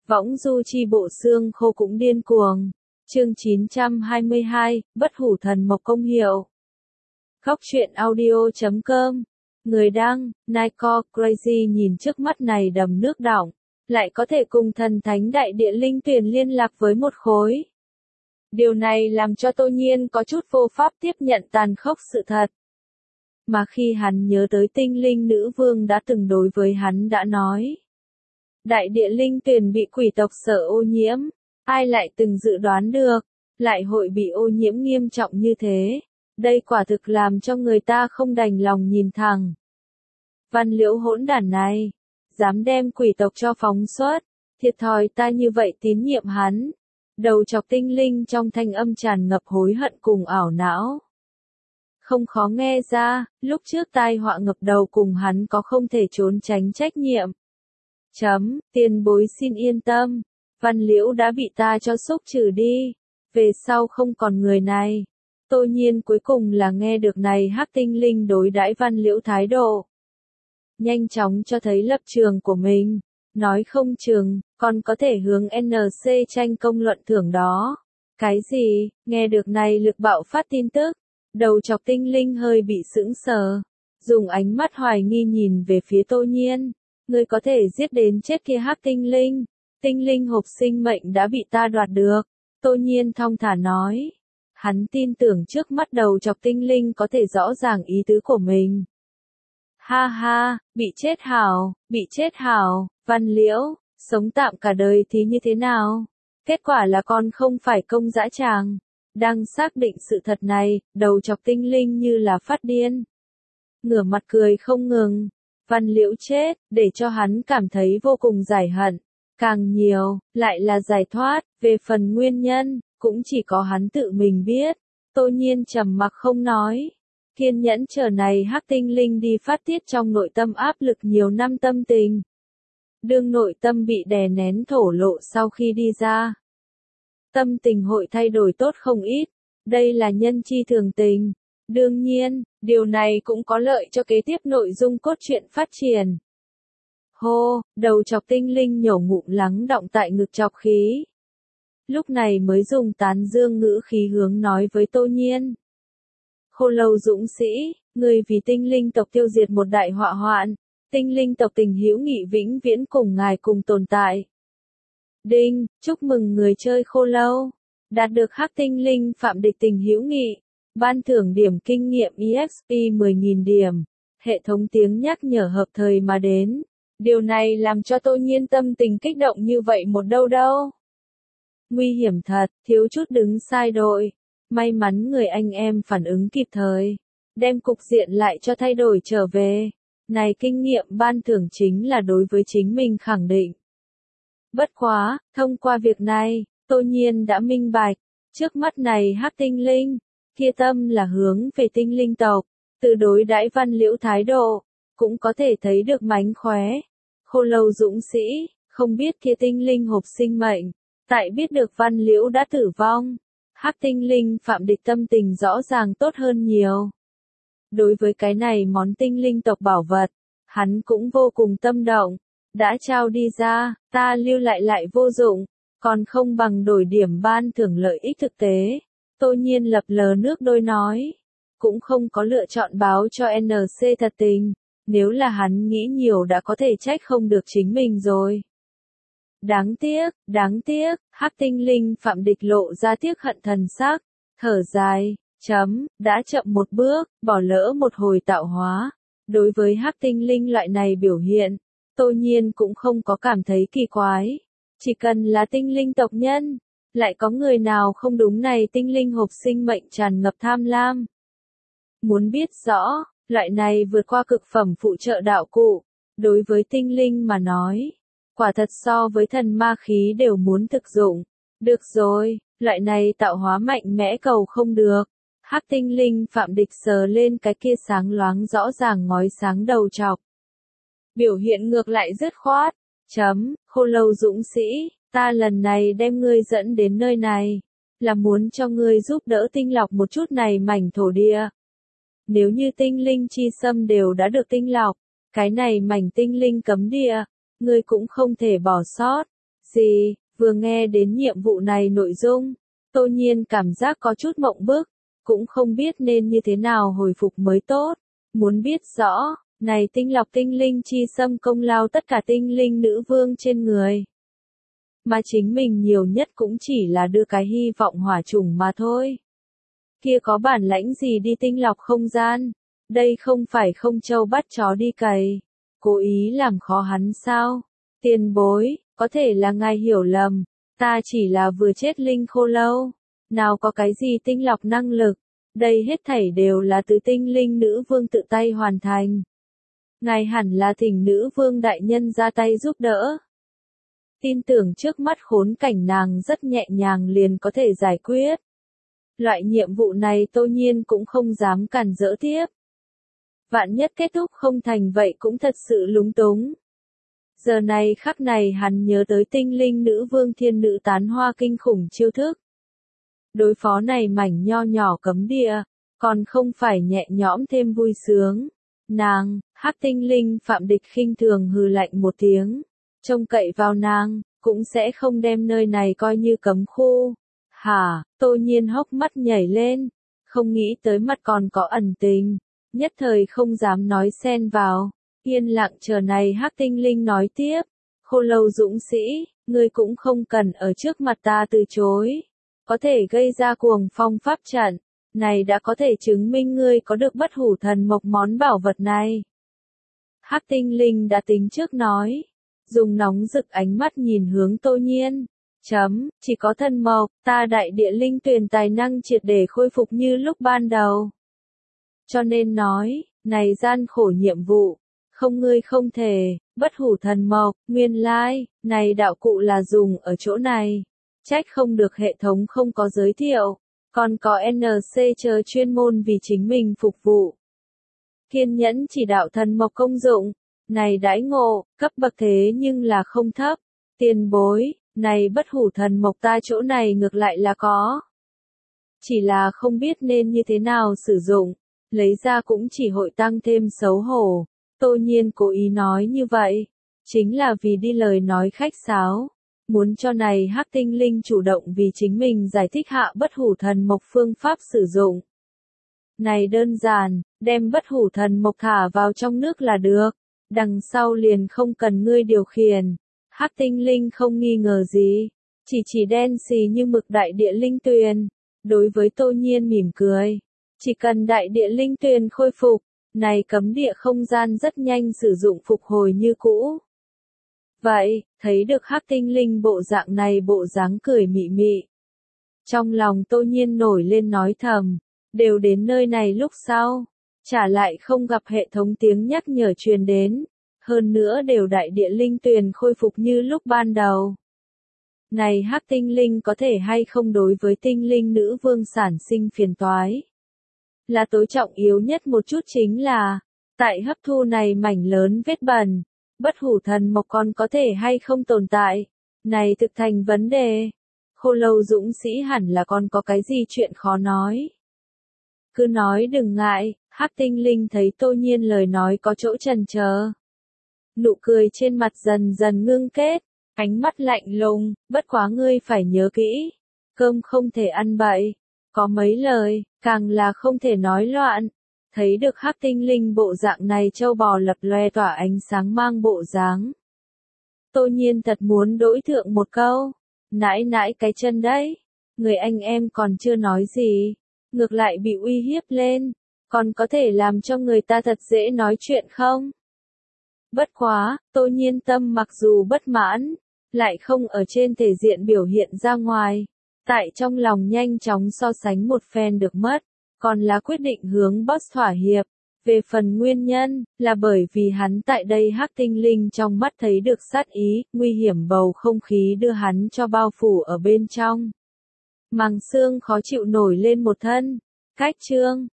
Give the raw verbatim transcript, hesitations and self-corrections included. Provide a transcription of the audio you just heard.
Võng du chi bộ xương khô cũng điên cuồng. Chương chín trăm hai mươi hai, bất hủ thần mộc công hiệu. Góc truyện audio chấm com. Người đăng, Nico Crazy nhìn trước mắt này đầm nước đọng, lại có thể cùng thần thánh đại địa linh tuyển liên lạc với một khối. Điều này làm cho Tô Nhiên có chút vô pháp tiếp nhận tàn khốc sự thật. Mà khi hắn nhớ tới tinh linh nữ vương đã từng đối với hắn đã nói. Đại địa linh tuyển bị quỷ tộc sở ô nhiễm, ai lại từng dự đoán được, lại hội bị ô nhiễm nghiêm trọng như thế. Đây quả thực làm cho người ta không đành lòng nhìn thẳng. Văn Liễu hỗn đản này, dám đem quỷ tộc cho phóng xuất, thiệt thòi ta như vậy tín nhiệm hắn. Đầu chọc tinh linh trong thanh âm tràn ngập hối hận cùng ảo não. Không khó nghe ra, lúc trước tai họa ngập đầu cùng hắn có không thể trốn tránh trách nhiệm. Chấm, tiền bối xin yên tâm, Văn Liễu đã bị ta cho xúc trừ đi, về sau không còn người này. Tô Nhiên cuối cùng là nghe được này hắc tinh linh đối đãi Văn Liễu thái độ. Nhanh chóng cho thấy lập trường của mình, nói không chừng, còn có thể hướng en xê tranh công luận thưởng đó. Cái gì, nghe được này lực bạo phát tin tức, đầu chọc tinh linh hơi bị sững sờ, dùng ánh mắt hoài nghi nhìn về phía Tô Nhiên. Ngươi có thể giết đến chết kia hắc tinh linh, tinh linh hộp sinh mệnh đã bị ta đoạt được. Tô Nhiên thong thả nói. Hắn tin tưởng trước mắt đầu chọc tinh linh có thể rõ ràng ý tứ của mình. Ha ha, bị chết hảo, bị chết hảo, Văn Liễu, sống tạm cả đời thì như thế nào? Kết quả là con không phải công dã tràng. Đang xác định sự thật này, đầu chọc tinh linh như là phát điên. Ngửa mặt cười không ngừng. Văn Liễu chết, để cho hắn cảm thấy vô cùng giải hận. Càng nhiều, lại là giải thoát, về phần nguyên nhân, cũng chỉ có hắn tự mình biết. Tô Nhiên trầm mặc không nói. Kiên nhẫn chờ này hắc tinh linh đi phát tiết trong nội tâm áp lực nhiều năm tâm tình. Đương nội tâm bị đè nén thổ lộ sau khi đi ra. Tâm tình hội thay đổi tốt không ít. Đây là nhân chi thường tình. Đương nhiên, điều này cũng có lợi cho kế tiếp nội dung cốt truyện phát triển. Hô, đầu chọc tinh linh nhổ ngụm lắng đọng tại ngực chọc khí. Lúc này mới dùng tán dương ngữ khí hướng nói với Tô Nhiên. Khô Lâu dũng sĩ, người vì tinh linh tộc tiêu diệt một đại họa hoạn, tinh linh tộc tình hữu nghị vĩnh viễn cùng ngài cùng tồn tại. Đinh, chúc mừng người chơi Khô Lâu, đạt được hắc tinh linh phạm địch tình hữu nghị, ban thưởng điểm kinh nghiệm e ích pê mười nghìn điểm, hệ thống tiếng nhắc nhở hợp thời mà đến. Điều này làm cho Tô Nhiên tâm tình kích động như vậy một đâu đâu. Nguy hiểm thật, thiếu chút đứng sai đội. May mắn người anh em phản ứng kịp thời, đem cục diện lại cho thay đổi trở về. Này kinh nghiệm ban thưởng chính là đối với chính mình khẳng định. Bất quá, thông qua việc này, Tô Nhiên đã minh bạch, trước mắt này hắc tinh linh, kia tâm là hướng về tinh linh tộc, từ đối đãi Văn Liễu thái độ, cũng có thể thấy được mánh khóe. Khô Lâu dũng sĩ, không biết kia tinh linh hộp sinh mệnh, tại biết được Văn Liễu đã tử vong, hắc tinh linh phạm địch tâm tình rõ ràng tốt hơn nhiều. Đối với cái này món tinh linh tộc bảo vật, hắn cũng vô cùng tâm động, đã trao đi ra, ta lưu lại lại vô dụng, còn không bằng đổi điểm ban thưởng lợi ích thực tế. Tô Nhiên lập lờ nước đôi nói, cũng không có lựa chọn báo cho en xê thật tình, nếu là hắn nghĩ nhiều đã có thể trách không được chính mình rồi. Đáng tiếc, đáng tiếc, hắc tinh linh phạm địch lộ ra tiếc hận thần sắc, thở dài, chấm, đã chậm một bước, bỏ lỡ một hồi tạo hóa. Đối với hắc tinh linh loại này biểu hiện, Tô Nhiên cũng không có cảm thấy kỳ quái. Chỉ cần là tinh linh tộc nhân, lại có người nào không đúng này tinh linh hộp sinh mệnh tràn ngập tham lam. Muốn biết rõ, loại này vượt qua cực phẩm phụ trợ đạo cụ, đối với tinh linh mà nói, quả thật so với thần ma khí đều muốn thực dụng. Được rồi, loại này tạo hóa mạnh mẽ cầu không được. Hắc tinh linh phạm địch sờ lên cái kia sáng loáng rõ ràng ngói sáng đầu chọc. Biểu hiện ngược lại dứt khoát. Chấm, Khô Lâu dũng sĩ, ta lần này đem ngươi dẫn đến nơi này, là muốn cho ngươi giúp đỡ tinh lọc một chút này mảnh thổ địa. Nếu như tinh linh chi xâm đều đã được tinh lọc, cái này mảnh tinh linh cấm địa, ngươi cũng không thể bỏ sót. gì? Vừa nghe đến nhiệm vụ này nội dung, Tô Nhiên cảm giác có chút mộng bức, cũng không biết nên như thế nào hồi phục mới tốt. Muốn biết rõ, này tinh lọc tinh linh chi xâm công lao tất cả tinh linh nữ vương trên người. Mà chính mình nhiều nhất cũng chỉ là đưa cái hy vọng hỏa chủng mà thôi. Kia có bản lãnh gì đi tinh lọc không gian? Đây không phải không trâu bắt chó đi cày. Cố ý làm khó hắn sao? Tiền bối, có thể là ngài hiểu lầm. Ta chỉ là vừa chết linh khô lâu. Nào có cái gì tinh lọc năng lực. Đây hết thảy đều là từ tinh linh nữ vương tự tay hoàn thành. Ngài hẳn là thỉnh nữ vương đại nhân ra tay giúp đỡ. Tin tưởng trước mắt khốn cảnh nàng rất nhẹ nhàng liền có thể giải quyết. Loại nhiệm vụ này Tô Nhiên cũng không dám cản rỡ tiếp. Vạn nhất kết thúc không thành vậy cũng thật sự lúng túng. Giờ này khắc này hắn nhớ tới tinh linh nữ vương thiên nữ tán hoa kinh khủng chiêu thức. Đối phó này mảnh nho nhỏ cấm địa, còn không phải nhẹ nhõm thêm vui sướng. Nàng, hắc tinh linh phạm địch khinh thường hừ lạnh một tiếng. Trông cậy vào nàng, cũng sẽ không đem nơi này coi như cấm khu. Hả, Tô Nhiên hốc mắt nhảy lên, không nghĩ tới mặt còn có ẩn tình, nhất thời không dám nói xen vào, yên lặng chờ này hắc tinh linh nói tiếp, khô lâu dũng sĩ, ngươi cũng không cần ở trước mặt ta từ chối, có thể gây ra cuồng phong pháp trận, này đã có thể chứng minh ngươi có được bất hủ thần mộc món bảo vật này. Hắc tinh linh đã tính trước nói, dùng nóng rực ánh mắt nhìn hướng Tô Nhiên. Chấm, chỉ có thần mộc, ta đại địa linh tuyền tài năng triệt để khôi phục như lúc ban đầu. Cho nên nói, này gian khổ nhiệm vụ, không ngươi không thể, bất hủ thần mộc, nguyên lai, này đạo cụ là dùng ở chỗ này. Trách không được hệ thống không có giới thiệu, còn có en xê chờ chuyên môn vì chính mình phục vụ. Kiên nhẫn chỉ đạo thần mộc công dụng, này đãi ngộ, cấp bậc thế nhưng là không thấp, tiền bối. Này bất hủ thần mộc ta chỗ này ngược lại là có. Chỉ là không biết nên như thế nào sử dụng, lấy ra cũng chỉ hội tăng thêm xấu hổ. Tô Nhiên cố ý nói như vậy, chính là vì đi lời nói khách sáo. Muốn cho này hắc tinh linh chủ động vì chính mình giải thích hạ bất hủ thần mộc phương pháp sử dụng. Này đơn giản, đem bất hủ thần mộc thả vào trong nước là được, đằng sau liền không cần ngươi điều khiển. Hắc tinh linh không nghi ngờ gì, chỉ chỉ đen xì như mực đại địa linh tuyền, đối với Tô Nhiên mỉm cười, chỉ cần đại địa linh tuyền khôi phục, này cấm địa không gian rất nhanh sử dụng phục hồi như cũ. Vậy, thấy được hắc tinh linh bộ dạng này bộ dáng cười mị mị. Trong lòng Tô Nhiên nổi lên nói thầm, đều đến nơi này lúc sau, trả lại không gặp hệ thống tiếng nhắc nhở truyền đến. Hơn nữa đều đại địa linh tuyền khôi phục như lúc ban đầu. Này hắc tinh linh có thể hay không đối với tinh linh nữ vương sản sinh phiền toái. Là tối trọng yếu nhất một chút chính là, tại hấp thu này mảnh lớn vết bẩn, bất hủ thần mộc còn có thể hay không tồn tại. Này thực thành vấn đề. Khô lâu dũng sĩ hẳn là còn có cái gì chuyện khó nói. Cứ nói đừng ngại, hắc tinh linh thấy Tô Nhiên lời nói có chỗ chần chờ. Nụ cười trên mặt dần dần ngưng kết, ánh mắt lạnh lùng, bất quá ngươi phải nhớ kỹ, cơm không thể ăn bậy, có mấy lời, càng là không thể nói loạn. Thấy được hắc tinh linh bộ dạng này châu bò lập loe tỏa ánh sáng mang bộ dáng. Tô Nhiên thật muốn đối thượng một câu, nãi nãi cái chân đấy, người anh em còn chưa nói gì, ngược lại bị uy hiếp lên, còn có thể làm cho người ta thật dễ nói chuyện không? Bất quá, Tô Nhiên tâm mặc dù bất mãn, lại không ở trên thể diện biểu hiện ra ngoài, tại trong lòng nhanh chóng so sánh một phen được mất, còn là quyết định hướng boss thỏa hiệp. Về phần nguyên nhân, là bởi vì hắn tại đây hắc tinh linh trong mắt thấy được sát ý, nguy hiểm bầu không khí đưa hắn cho bao phủ ở bên trong. Màng xương khó chịu nổi lên một thân. Cách chương